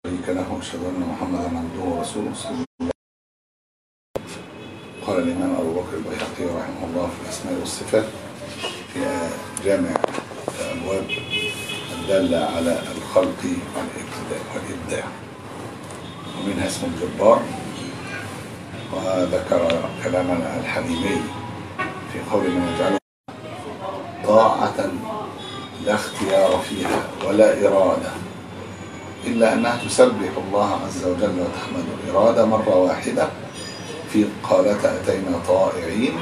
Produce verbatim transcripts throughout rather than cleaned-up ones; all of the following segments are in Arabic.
شريك له واشهد ان محمدا عبده ورسوله صلى الله عليه وسلم. قال الامام ابو بكر البيهقي رحمه الله في الاسماء والصفات في جامع ابواب الداله على الخلق والابداع، ومنها اسم الجبار. وذكر كلامنا الحليمي في قول من يجعله طاعة لا اختيار فيها ولا إرادة، إلا أنها تسبح الله عز وجل وتحمد الإرادة مرة واحدة في قالت أتينا طائعين،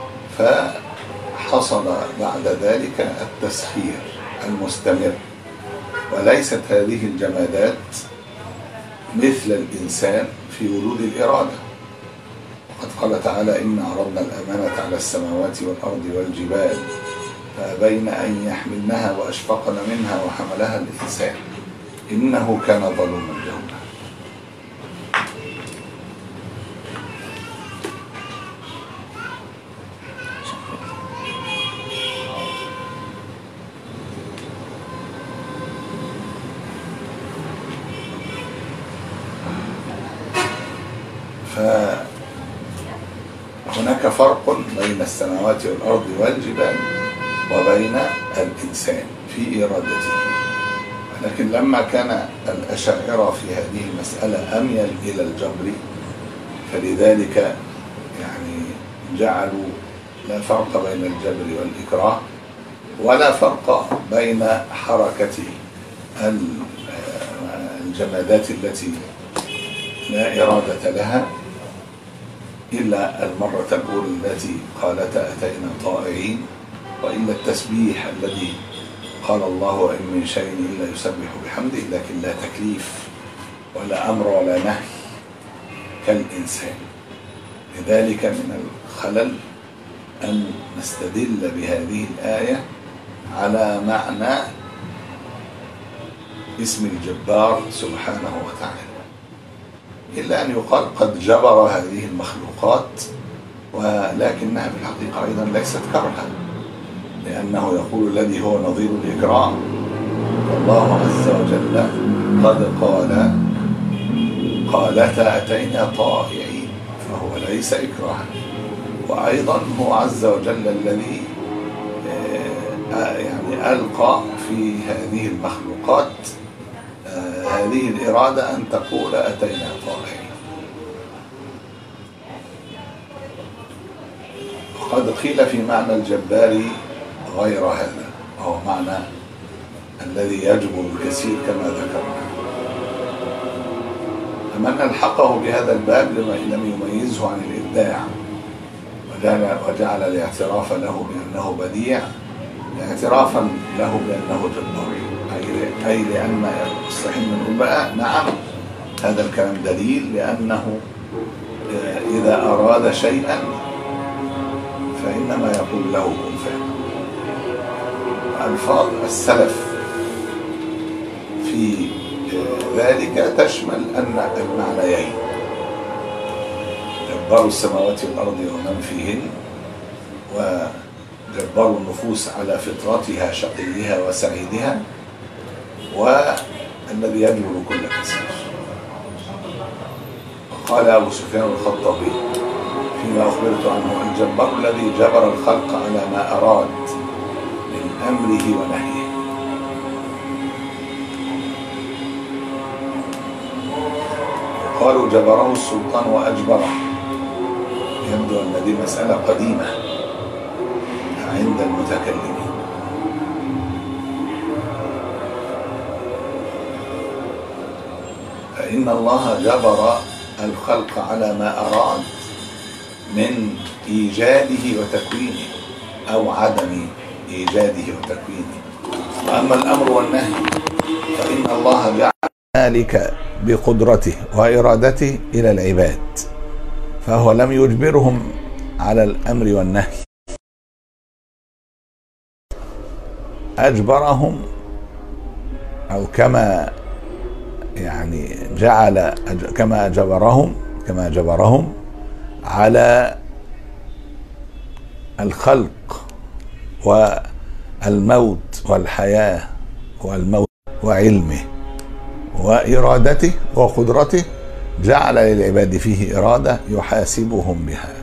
فحصل بعد ذلك التسخير المستمر. وليست هذه الجمادات مثل الإنسان في وجود الإرادة. وقد قال تعالى إن عرضنا الأمانة على السماوات والأرض والجبال فأبين أن يحملنها وأشفقن منها وحملها الإنسان إنه كان ظلوما جهولا. فهناك فرق بين السماوات والأرض والجبال وبين الإنسان في إرادته. لكن لما كان الأشاعرة في هذه المسألة أميل إلى الجبر، فلذلك يعني جعلوا لا فرق بين الجبر والإكراه، ولا فرق بين حركة الجمادات التي لا إرادة لها إلا المرة الأولى التي قالت أتينا طائعين، وإلا التسبيح الذي قال الله وإن من شيء إلا يسبح بحمده، لكن لا تكليف ولا أمر ولا نهي كالإنسان. لذلك من الخلل أن نستدل بهذه الآية على معنى اسم الجبار سبحانه وتعالى، إلا أن يقال قد جبر هذه المخلوقات، ولكنها في الحقيقة أيضا ليست كرها، لأنه يقول الذي هو نظير الإكرام. والله عز وجل قد قال قالتا أتينا طائعين، فهو ليس إكراها. وأيضا هو عز وجل الذي يعني ألقى في هذه المخلوقات هذه الإرادة أن تقول أتينا طائعين. وقد قيل في معنى الجبار غير هذا، وهو معنى الذي يجبر الكثير كما ذكرنا. فمن ألحقه بهذا الباب لم يميزه عن الإبداع، وجعل, وجعل الاعتراف له بأنه بديع اعترافا له بأنه جبار، أي لأن الصحيح من بقى نعم هذا الكلام دليل، لأنه إذا أراد شيئا فإنما يقول له كن فيكون. ألفاظ السلف في ذلك تشمل أن المعنيين جبار السماوات والأرض ومن فيهن، وجبار النفوس على فطرتها شقيها وسعيدها، والذي يجبر كل كثير. وقال أبو سفيان الخطابي فيما أخبرت عنه الجبار الذي جبر الخلق على ما أراد من أمره ونهيه. قالوا جبره السلطان وأجبره. يبدو أن هذه مسألة قديمة عند المتكلمين. فإن الله جبر الخلق على ما أراد من إيجاده وتكوينه أو عدم إيجاده وتكوينه. وأما الأمر والنهي فإن الله جعل ذلك بقدرته وإرادته إلى العباد، فهو لم يجبرهم على الأمر والنهي، أجبرهم أو كما يعني جعل كما جبرهم كما جبرهم على الخلق والموت والحياة والموت وعلمه وإرادته وقدرته جعل للعباد فيه إرادة يحاسبهم بها.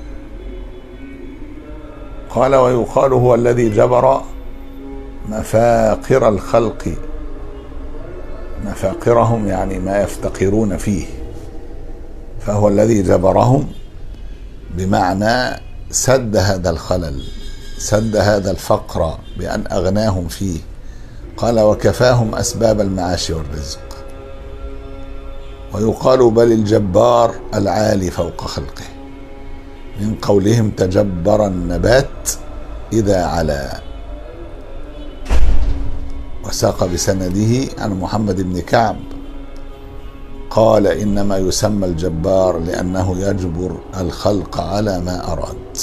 قال ويقال هو الذي جبر مفاقر الخلق، مفاقرهم يعني ما يفتقرون فيه، فهو الذي جبرهم بمعنى سد هذا الخلل، سد هذا الفقر بأن أغناهم فيه. قال وكفاهم أسباب المعاش والرزق. ويقال بل الجبار العالي فوق خلقه، من قولهم تجبر النبات إذا علا. وساق بسنده عن محمد بن كعب قال إنما يسمى الجبار لأنه يجبر الخلق على ما أراد.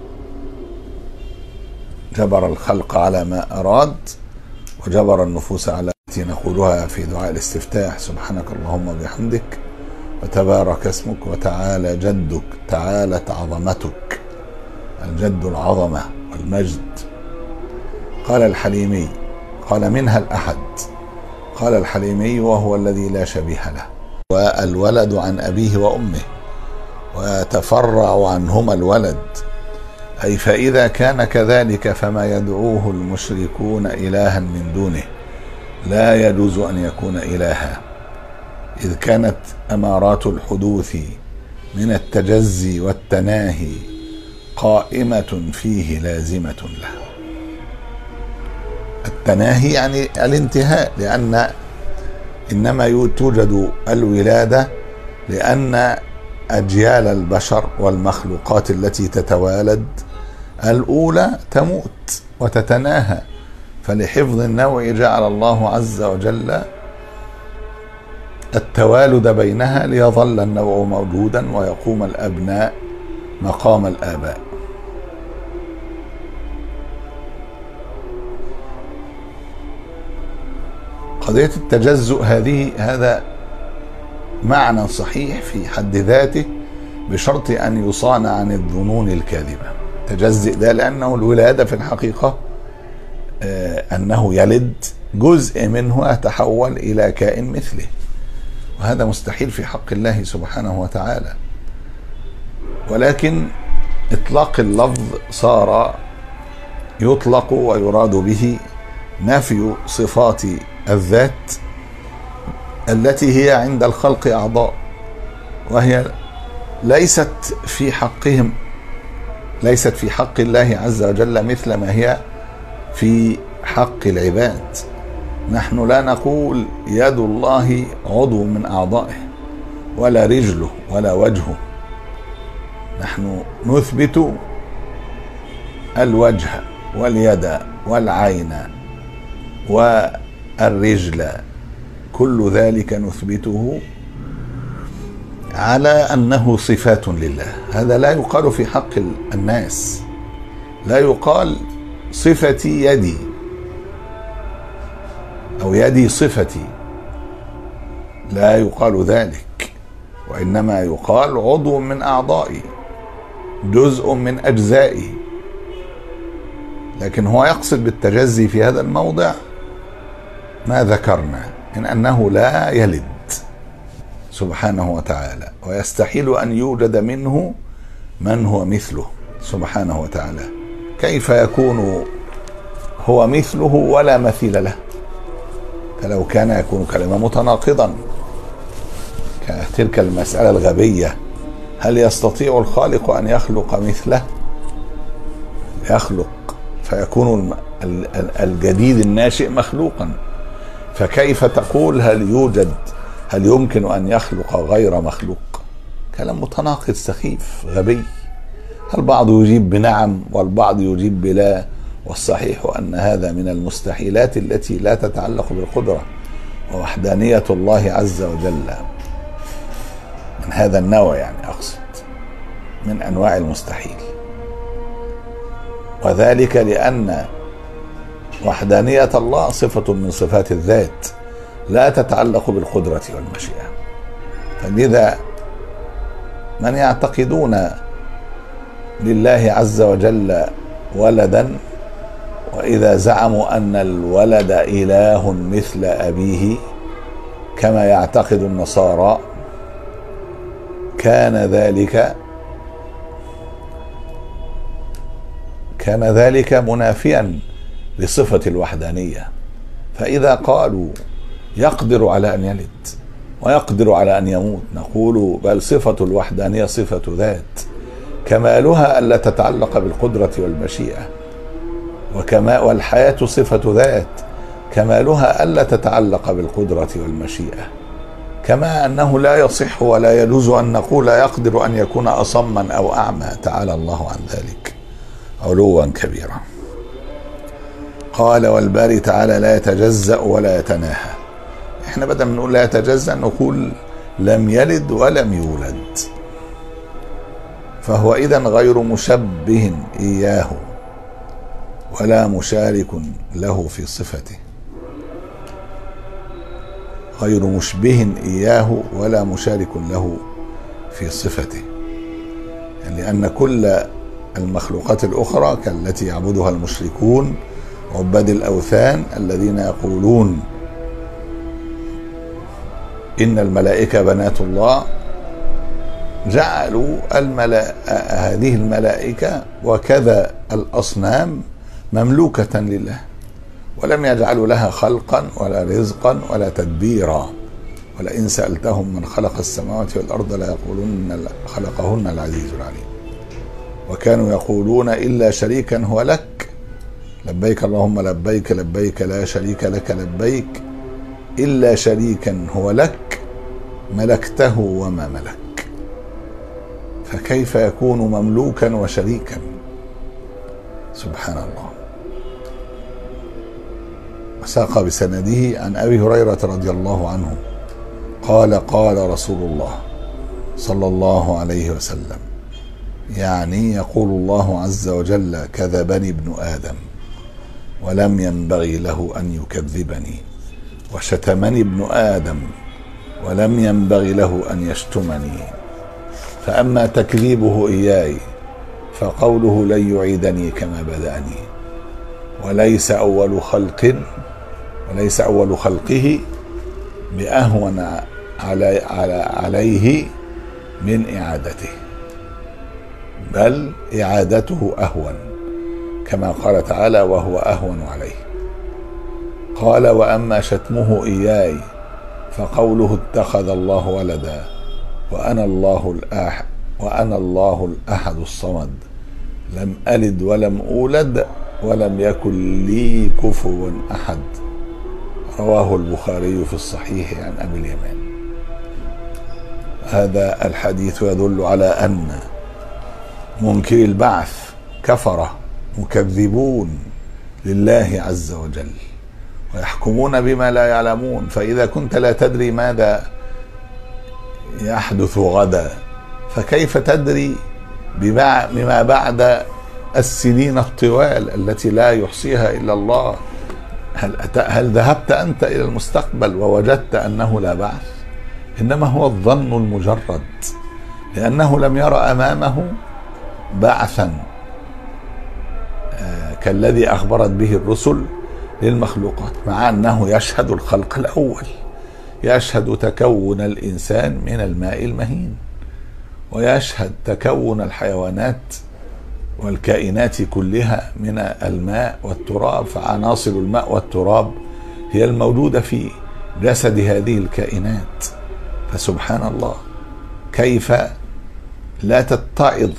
جبر الخلق على ما أراد، وجبر النفوس على التي نقولها في دعاء الاستفتاح: سبحانك اللهم وبحمدك وتبارك اسمك وتعالى جدك تعالت عظمتك. الجد العظمة والمجد. قال الحليمي قال منها الأحد. قال الحليمي وهو الذي لا شبيه له، والولد عن أبيه وأمه ويتفرع عنهما الولد، أي فإذا كان كذلك فما يدعوه المشركون إلها من دونه لا يجوز أن يكون إلها، إذ كانت أمارات الحدوث من التجزي والتناهي قائمة فيه لازمة له. التناهي يعني الانتهاء، لأن إنما توجد الولادة لأن أجيال البشر والمخلوقات التي تتوالد الأولى تموت وتتناهى، فلحفظ النوع جعل الله عز وجل التوالد بينها ليظل النوع موجودا ويقوم الأبناء مقام الآباء. قضية التجزؤ هذه هذا معنى صحيح في حد ذاته، بشرط أن يصان عن الظنون الكاذبة. تجزئ ده لأنه الولادة في الحقيقة آه أنه يلد جزء منه يتحول إلى كائن مثله، وهذا مستحيل في حق الله سبحانه وتعالى. ولكن إطلاق اللفظ صار يطلق ويراد به نفي صفات الذات التي هي عند الخلق أعضاء، وهي ليست في حقهم ليست في حق الله عز وجل مثل ما هي في حق العباد. نحن لا نقول يد الله عضو من أعضائه، ولا رجله ولا وجهه. نحن نثبت الوجه واليد والعين والرجل، كل ذلك نثبته على أنه صفات لله. هذا لا يقال في حق الناس، لا يقال صفتي يدي أو يدي صفتي، لا يقال ذلك، وإنما يقال عضو من أعضائي، جزء من أجزائي. لكن هو يقصد بالتجزي في هذا الموضع ما ذكرنا من أنه لا يلد سبحانه وتعالى، ويستحيل أن يوجد منه من هو مثله سبحانه وتعالى. كيف يكون هو مثله ولا مثيل له؟ فلو كان يكون كلمة متناقضا كتلك المسألة الغبية: هل يستطيع الخالق أن يخلق مثله؟ يخلق فيكون الجديد الناشئ مخلوقا، فكيف تقول هل يوجد هل يمكن أن يخلق غير مخلوق؟ كلام متناقض سخيف غبي. البعض يجيب بنعم والبعض يجيب بلا، والصحيح أن هذا من المستحيلات التي لا تتعلق بالقدرة ووحدانية الله عز وجل، من هذا النوع يعني، أقصد من أنواع المستحيل. وذلك لأن وحدانية الله صفة من صفات الذات لا تتعلق بالقدرة والمشيئة. فلذا من يعتقدون لله عز وجل ولدا، وإذا زعموا أن الولد إله مثل أبيه كما يعتقد النصارى، كان ذلك كان ذلك منافيا لصفة الوحدانية. فإذا قالوا يقدر على أن يلد ويقدر على أن يموت، نقول بل صفة الوحدانية صفة ذات، كمالها ألا تتعلق بالقدرة والمشيئة، وكما والحياة صفة ذات، كمالها ألا تتعلق بالقدرة والمشيئة. كما أنه لا يصح ولا يجوز أن نقول يقدر أن يكون أصما أو أعمى، تعالى الله عن ذلك علوا كبيرا. قال والباري تعالى لا يتجزأ ولا يتناهى. احنا بدل ما نقول لا يتجزأ نقول لم يلد ولم يولد، فهو إذن غير مشبه إياه ولا مشارك له في صفته، غير مشبه إياه ولا مشارك له في صفته، يعني لأن كل المخلوقات الأخرى كالتي يعبدها المشركون عباد الأوثان الذين يقولون إن الملائكة بنات الله، جعلوا الملا... هذه الملائكة وكذا الأصنام مملوكة لله، ولم يجعلوا لها خلقا ولا رزقا ولا تدبيرا. ولئن سألتهم من خلق السماوات والأرض ليقولن خلقهن العزيز العليم. وكانوا يقولون إلا شريكا هو لك لبيك اللهم لبيك لبيك لا شريك لك لبيك إلا شريكا هو لك ملكته وما ملك. فكيف يكون مملوكا وشريكا؟ سبحان الله. ساق بسنده عن أبي هريرة رضي الله عنه قال قال رسول الله صلى الله عليه وسلم، يعني يقول الله عز وجل كذبني ابن آدم ولم ينبغي له أن يكذبني، وشتمني ابن آدم ولم ينبغي له أن يشتمني، فأما تكذيبه إياي فقوله لن يعيدني كما بدأني، وليس أول خلق وليس أول خلقه بأهون علي على عليه من إعادته، بل إعادته أهون، كما قال تعالى وهو أهون عليه. قال وأما شتمه إياي فقوله اتخذ الله ولدا وأنا الله الأحد وأنا الله الأحد الصمد لم ألد ولم أولد ولم يكن لي كفوا أحد، رواه البخاري في الصحيح عن أبي اليمان. هذا الحديث يدل على أن منكري البعث كفرة مكذبون لله عز وجل ويحكمون بما لا يعلمون. فإذا كنت لا تدري ماذا يحدث غدا فكيف تدري بما بعد السنين الطوال التي لا يحصيها إلا الله؟ هل, هل ذهبت أنت إلى المستقبل ووجدت أنه لا بعث؟ إنما هو الظن المجرد، لأنه لم يرى أمامه بعثا كالذي أخبرت به الرسل للمخلوقات، مع أنه يشهد الخلق الأول، يشهد تكون الإنسان من الماء المهين، ويشهد تكون الحيوانات والكائنات كلها من الماء والتراب، فعناصر الماء والتراب هي الموجودة في جسد هذه الكائنات. فسبحان الله، كيف لا تتعظ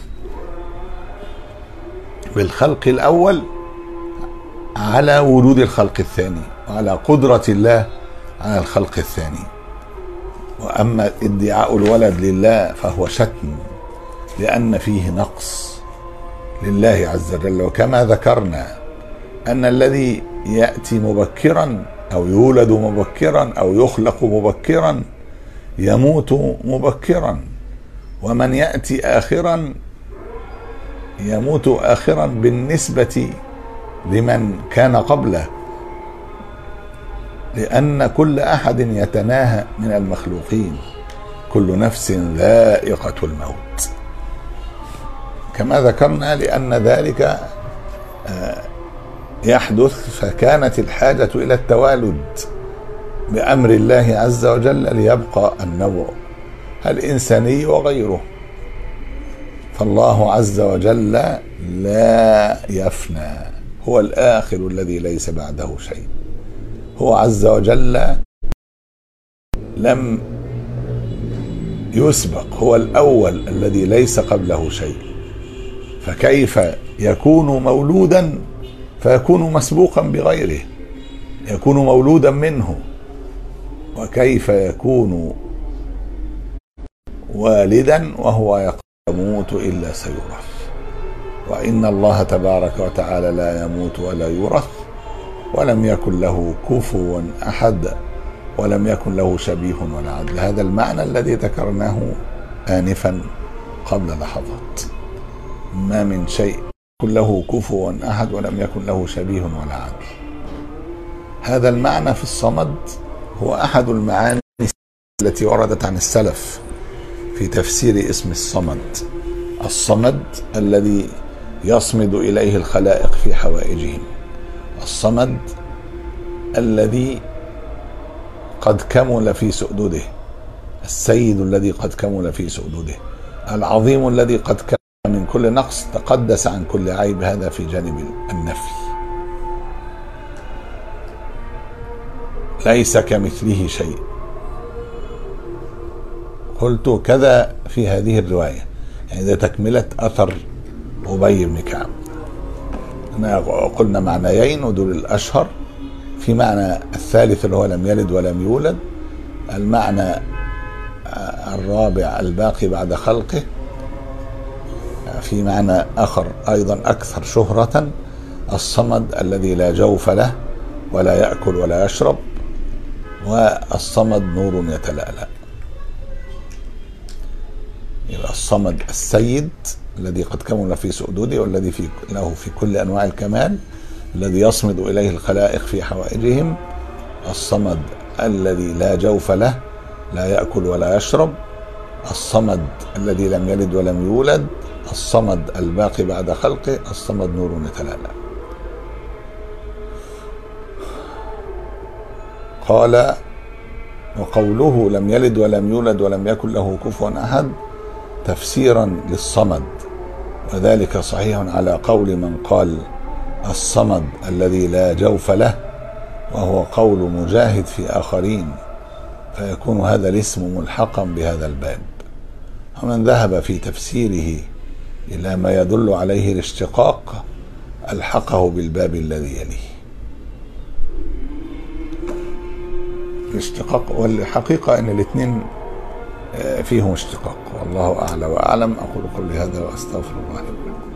بالخلق الأول على وجود الخلق الثاني وعلى قدرة الله على الخلق الثاني؟ وأما ادعاء الولد لله فهو شتم، لأن فيه نقص لله عز وجل. وكما ذكرنا أن الذي يأتي مبكرا أو يولد مبكرا أو يخلق مبكرا يموت مبكرا، ومن يأتي آخرا يموت آخرا بالنسبة لمن كان قبله، لأن كل أحد يتناهى من المخلوقين، كل نفس ذائقة الموت. كما ذكرنا لأن ذلك يحدث فكانت الحاجة إلى التوالد بأمر الله عز وجل ليبقى النوع الإنساني وغيره. فالله عز وجل لا يفنى، هو الآخر الذي ليس بعده شيء. هو عز وجل لم يسبق، هو الأول الذي ليس قبله شيء، فكيف يكون مولودا فيكون مسبوقا بغيره، يكون مولودا منه؟ وكيف يكون والدا وهو يموت إلا سيورث؟ وإن الله تبارك وتعالى لا يموت ولا يورث، ولم يكن له كفوا أحد، ولم يكن له شبيه ولا عدل. هذا المعنى الذي ذكرناه آنفا قبل لحظات. ما من شيء يكن له كفوا أحد ولم يكن له شبيه ولا عدل. هذا المعنى في الصمد هو أحد المعاني التي وردت عن السلف في تفسير اسم الصمد. الصمد الذي يصمد إليه الخلائق في حوائجهم، الصمد الذي قد كمل في سؤدده، السيد الذي قد كمل في سؤدده، العظيم الذي قد كمل من كل نقص، تقدس عن كل عيب. هذا في جانب النفي. ليس كمثله شيء. قلت كذا في هذه الرواية، يعني إذا تكملة أثر أبي بن كعب. قلنا معنيين ودول الأشهر. في معنى الثالث اللي هو لم يلد ولم يولد. المعنى الرابع الباقي بعد خلقه. في معنى آخر أيضا أكثر شهرة، الصمد الذي لا جوف له ولا يأكل ولا يشرب، والصمد نور يتلألأ. يبقى الصمد السيد الذي قد كمل في سؤدده، والذي في له في كل أنواع الكمال، الذي يصمد إليه الخلائق في حوائجهم. الصمد الذي لا جوف له، لا يأكل ولا يشرب. الصمد الذي لم يلد ولم يولد. الصمد الباقي بعد خلقه. الصمد نور يتلألأ. قال: وقوله لم يلد ولم يولد ولم يكن له كفوا أحد تفسيرا للصمد، وذلك صحيح على قول من قال الصمد الذي لا جوف له، وهو قول مجاهد في آخرين، فيكون هذا الاسم ملحقا بهذا الباب. ومن ذهب في تفسيره إلى ما يدل عليه الاشتقاق ألحقه بالباب الذي يليه. الاشتقاق والحقيقة أن الاثنين فيهم اشتقاق، والله أعلى وأعلم. أقول قولي هذا وأستغفر الله لي ولكم.